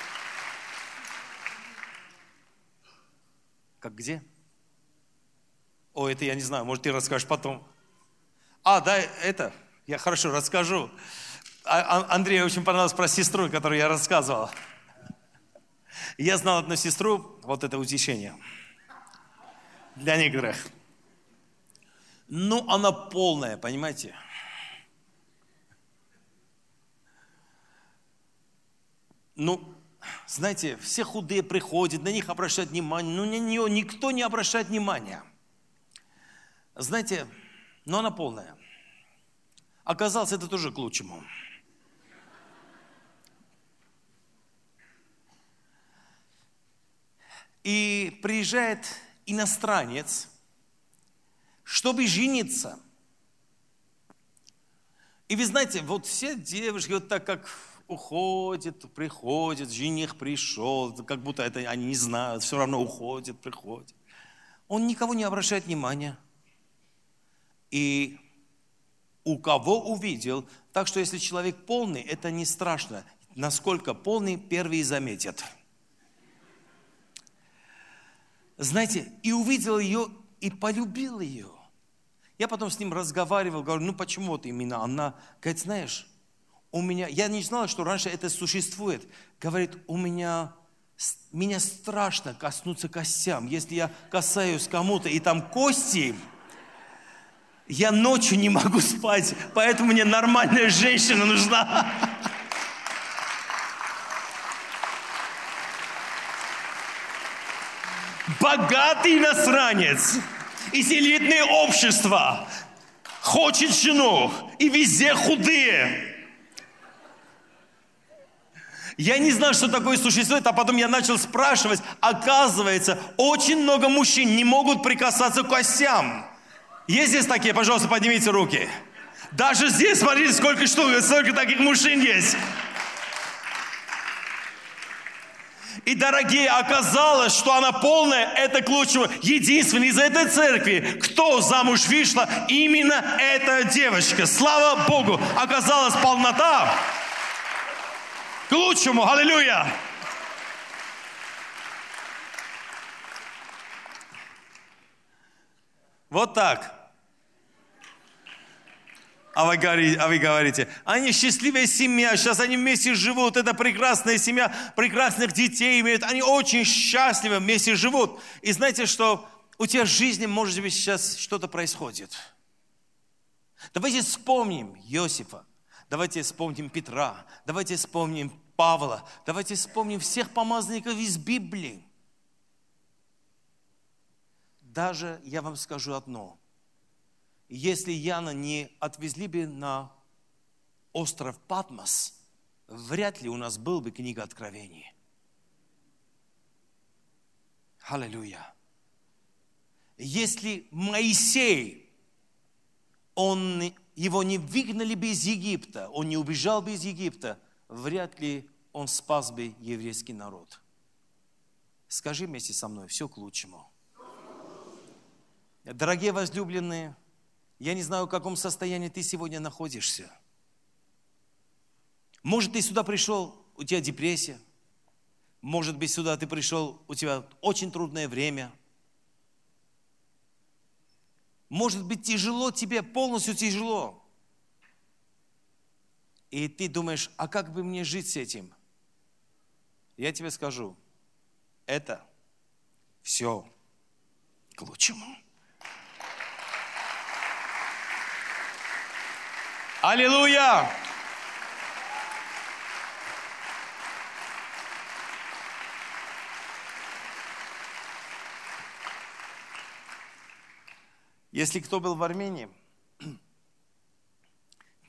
Как где? О, это я не знаю, может, ты расскажешь потом. Да, это, я хорошо расскажу. Андрею очень понравилось про сестру, которую я рассказывал. Я знал одну сестру, вот это утешение. Для некоторых. Ну, она полная, понимаете? Ну, знаете, все худые приходят, на них обращают внимание, но на нее никто не обращает внимания. Знаете, но она полная. Оказалось, это тоже к лучшему. И приезжает иностранец, чтобы жениться. И вы знаете, вот все девушки вот так как уходят, приходят, жених пришел, как будто это они не знают, все равно уходят, приходят. Он никого не обращает внимания. И у кого увидел, так что если человек полный, это не страшно. Насколько полный, первые заметят. Знаете, и увидел ее, и полюбил ее. Я потом с ним разговаривал, говорю, ну почему вот именно она? Говорит, знаешь, я не знала, что раньше это существует. Говорит, меня страшно коснуться костям. Если я касаюсь кому-то, и там кости, я ночью не могу спать, поэтому мне нормальная женщина нужна. Богатый иностранец из элитного общества хочет жену, и везде худые. Я не знал, что такое существует, а потом я начал спрашивать. Оказывается, очень много мужчин не могут прикасаться к костям. Есть здесь такие? Пожалуйста, поднимите руки. Даже здесь, смотрите, сколько таких мужчин есть. И, дорогие, оказалось, что она полная, это к лучшему. Единственный из этой церкви, кто замуж вышла, именно эта девочка. Слава Богу, оказалась полнота. К лучшему, аллилуйя. Вот так. А вы говорите, они счастливая семья, сейчас они вместе живут, это прекрасная семья, прекрасных детей имеют, они очень счастливы вместе живут. И знаете, что у тебя в жизни, может быть, сейчас что-то происходит. Давайте вспомним Иосифа, давайте вспомним Петра, давайте вспомним Павла, давайте вспомним всех помазанников из Библии. Даже я вам скажу одно. Если Иоанна не отвезли бы на остров Патмос, вряд ли у нас был бы книга Откровений. Аллилуйя. Если Моисей, его не выгнали бы из Египта, он не убежал бы из Египта, вряд ли он спас бы еврейский народ. Скажи вместе со мной, все к лучшему. Дорогие возлюбленные, я не знаю, в каком состоянии ты сегодня находишься. Может, ты сюда пришел, у тебя депрессия. Может быть, сюда ты пришел, у тебя очень трудное время. Может быть, тяжело тебе, полностью тяжело. И ты думаешь, а как бы мне жить с этим? Я тебе скажу, это все к лучшему. Аллилуйя! Если кто был в Армении,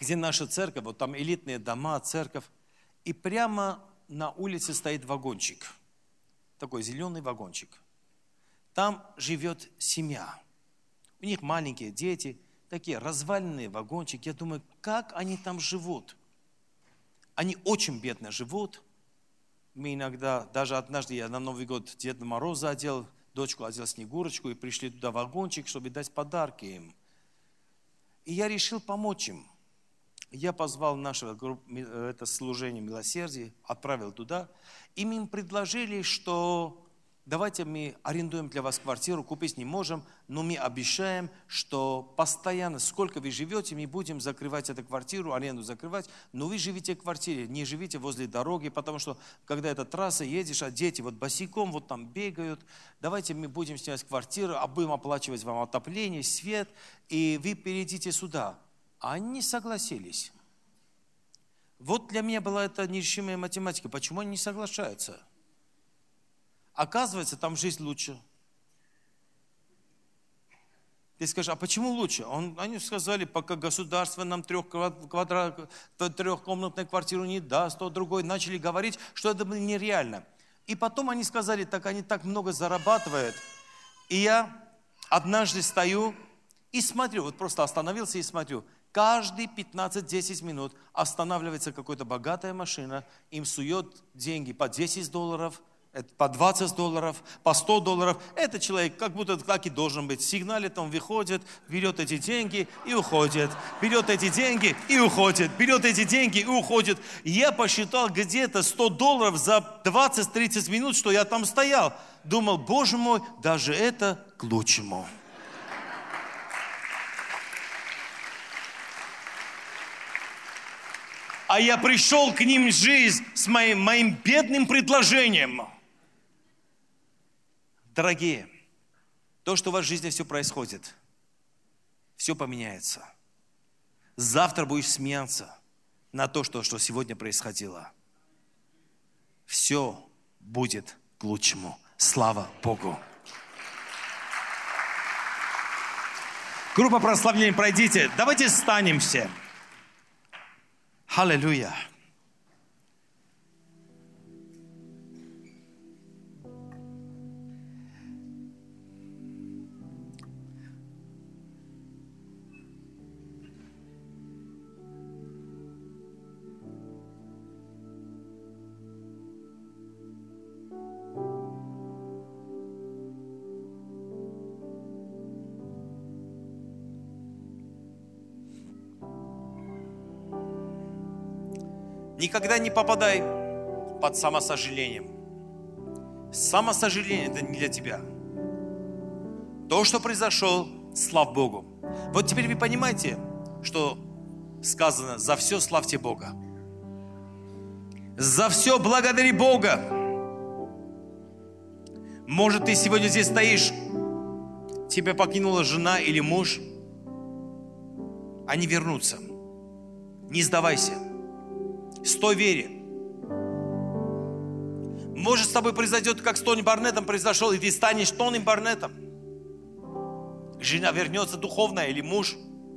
где наша церковь, вот там элитные дома, церковь, и прямо на улице стоит вагончик, такой зеленый вагончик. Там живет семья. У них маленькие дети, такие разваленные вагончики. Я думаю, как они там живут? Они очень бедно живут. Мы иногда, даже однажды я на Новый год Деда Мороза одел, дочку одел Снегурочку, и пришли туда в вагончик, чтобы дать подарки им. И я решил помочь им. Я позвал это служение милосердия, отправил туда. И мы им предложили, что давайте мы арендуем для вас квартиру, купить не можем, но мы обещаем, что постоянно, сколько вы живете, мы будем закрывать эту квартиру, аренду закрывать, но вы живите в квартире, не живите возле дороги, потому что, когда эта трасса едешь, а дети вот босиком вот там бегают, давайте мы будем снимать квартиру, а будем оплачивать вам отопление, свет, и вы перейдите сюда. А они согласились. Вот для меня была это нерешимая математика. Почему они не соглашаются? Оказывается, там жизнь лучше. Ты скажешь, а почему лучше? Они сказали, пока государство нам трехкомнатную квартиру не даст, то другой. Начали говорить, что это нереально. И потом они сказали, так они так много зарабатывают. И я однажды стою и смотрю, вот просто остановился и смотрю. Каждые 15-10 минут останавливается какая-то богатая машина, им сует деньги по $10, по $20, по $100. Этот человек как будто так и должен быть. Сигналит, он выходит, берет эти деньги и уходит. Берет эти деньги и уходит. Берет эти деньги и уходит. Я посчитал где-то $100 за 20-30 минут, что я там стоял. Думал, Боже мой, даже это к лучшему. А я пришел к ним в жизнь с моим бедным предложением. Дорогие, то, что у вас в жизни все происходит, все поменяется. Завтра будешь смеяться на то, что сегодня происходило. Все будет к лучшему. Слава Богу. Группа прославления, пройдите. Давайте встанем все. Аллилуйя. Никогда не попадай под самосожалением. Самосожаление – это не для тебя. То, что произошло, слава Богу. Вот теперь вы понимаете, что сказано: за все славьте Бога. За все благодари Бога. Может, ты сегодня здесь стоишь, тебя покинула жена или муж, они вернутся. Не сдавайся. Стой в вере. Может, с тобой произойдет, как с Тони Барнеттом произошло, и ты станешь Тони Барнеттом. Жена вернется духовная или муж.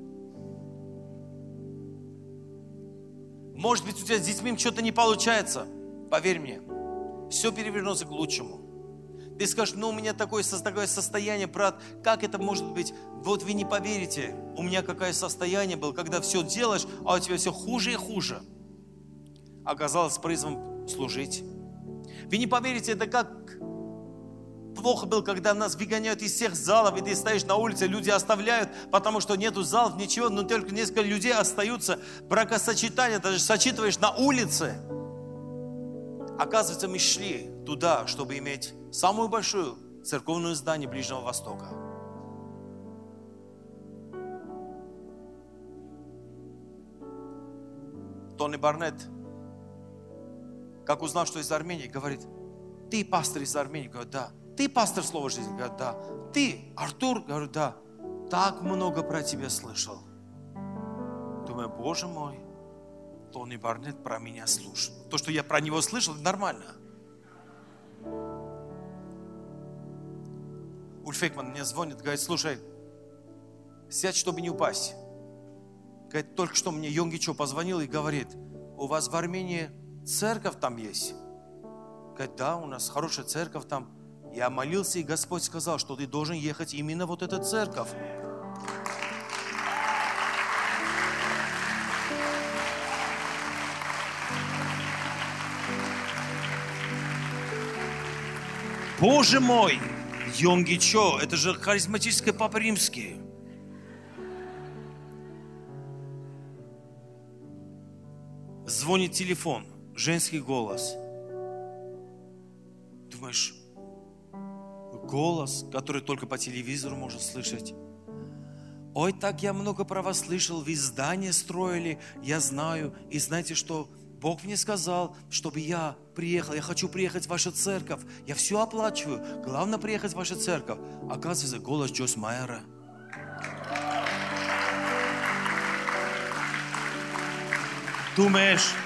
Может быть, у тебя с детьми что-то не получается. Поверь мне, все перевернется к лучшему. Ты скажешь, у меня такое состояние, брат, как это может быть? Вот вы не поверите, у меня какое состояние было, когда все делаешь, а у тебя все хуже и хуже. Оказалось призван служить. Вы не поверите, это как плохо было, когда нас выгоняют из всех залов, и ты стоишь на улице, люди оставляют, потому что нету залов, ничего, но только несколько людей остаются. Бракосочетание, даже сочетываешь на улице. Оказывается, мы шли туда, чтобы иметь самую большую церковную здание Ближнего Востока. Тони Барнетт, как узнал, что из Армении, говорит: ты пастор из Армении? Говорит, да. Ты пастор Слова Жизни? Говорит, да. Ты, Артур? Говорит, да. Так много про тебя слышал. Думаю, Боже мой, Тони Барнетт про меня слушал. То, что я про него слышал, нормально. Ульф Экман мне звонит, говорит: слушай, сядь, чтобы не упасть. Говорит, только что мне Йонги Чо позвонил и говорит, у вас в Армении церковь там есть? Говорит, да, у нас хорошая церковь там. Я молился, и Господь сказал, что ты должен ехать именно вот эта церковь. Боже мой, Йонги Чо, это же харизматический Папа Римский. Звонит телефон, женский голос. Думаешь, голос, который только по телевизору можно слышать. Ой, так я много про вас слышал, вы здания строили, я знаю. И знаете что? Бог мне сказал, чтобы я приехал, я хочу приехать в вашу церковь. Я все оплачиваю, главное приехать в вашу церковь. Оказывается, голос Джойс Майера. Думаешь,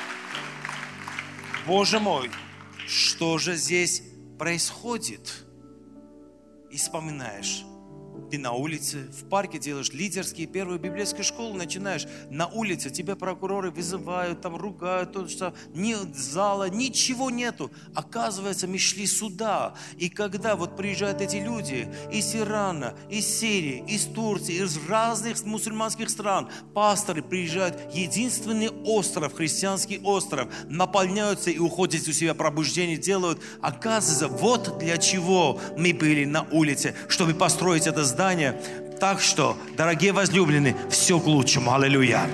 Боже мой, что же здесь происходит? И вспоминаешь, ты на улице, в парке делаешь лидерские первые библейские школы, начинаешь на улице, тебя прокуроры вызывают, там ругают, то, что ни зала, ничего нету. Оказывается, мы шли сюда. И когда вот приезжают эти люди из Ирана, из Сирии, из Турции, из разных мусульманских стран, пасторы приезжают, единственный остров, христианский остров, наполняются и уходят у себя пробуждение, делают. Оказывается, вот для чего мы были на улице, чтобы построить это здание. Так что, дорогие возлюбленные, все к лучшему. Аллилуйя.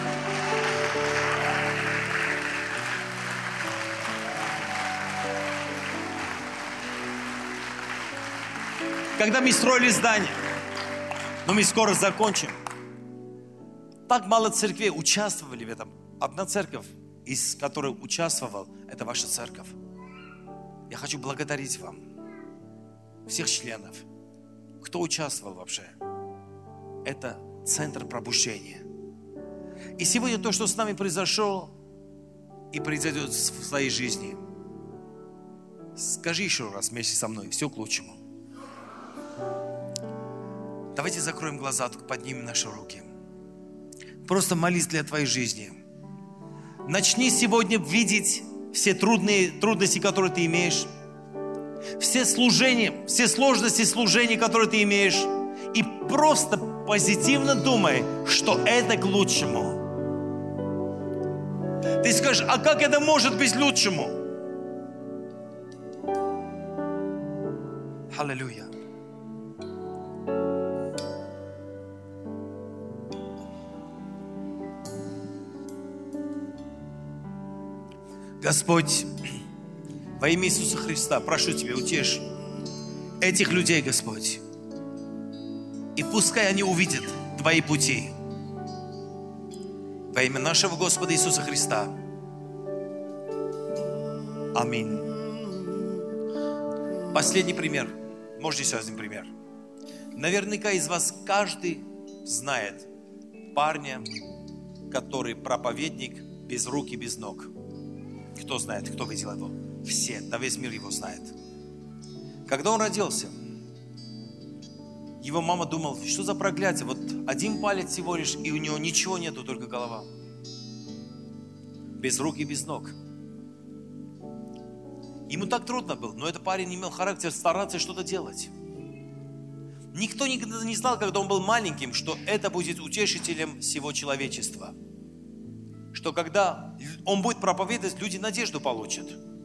Когда мы строили здание, но мы скоро закончим, так мало церквей участвовали в этом. Одна церковь, из которой участвовал, это ваша церковь. Я хочу благодарить вам, всех членов, кто участвовал вообще. Это центр пробуждения. И сегодня то, что с нами произошло и произойдет в своей жизни, скажи еще раз вместе со мной, все к лучшему. Давайте закроем глаза, поднимем наши руки. Просто молись для твоей жизни. Начни сегодня видеть все трудности, которые ты имеешь, все служения, все сложности служения, которые ты имеешь, и просто позитивно думай, что это к лучшему. Ты скажешь, а как это может быть к лучшему? Аллилуйя. Господь, во имя Иисуса Христа, прошу Тебя, утешь этих людей, Господь. И пускай они увидят Твои пути. Во имя нашего Господа Иисуса Христа. Аминь. Последний пример. Может, еще один пример. Наверняка из вас каждый знает парня, который проповедник без рук и без ног. Кто знает, кто видел его? Все, да весь мир его знает. Когда он родился, его мама думала, что за проклятие, вот один палец всего лишь, и у него ничего нету, только голова. Без рук и без ног. Ему так трудно было, но этот парень имел характер стараться что-то делать. Никто никогда не знал, когда он был маленьким, что это будет утешителем всего человечества. Что когда он будет проповедовать, люди надежду получат.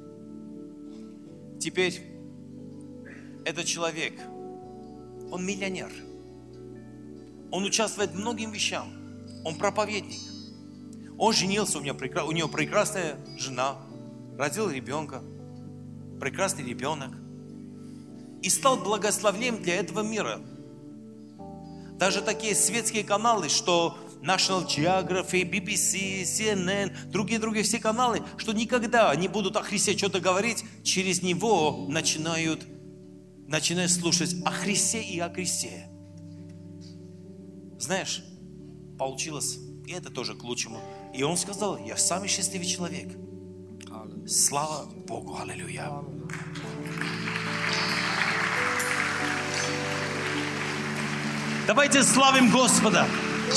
Теперь этот человек, он миллионер. Он участвует в многим вещам. Он проповедник. Он женился, у него прекрасная жена, родил ребенка, прекрасный ребенок. И стал благословением для этого мира. Даже такие светские каналы, что National Geographic, BBC, CNN, другие все каналы, что никогда не будут о Христе что-то говорить, через него начинают слушать о Христе и о кресте. Знаешь, получилось, и это тоже к лучшему. И он сказал, я самый счастливый человек. Слава Богу, аллилуйя. Давайте славим Господа.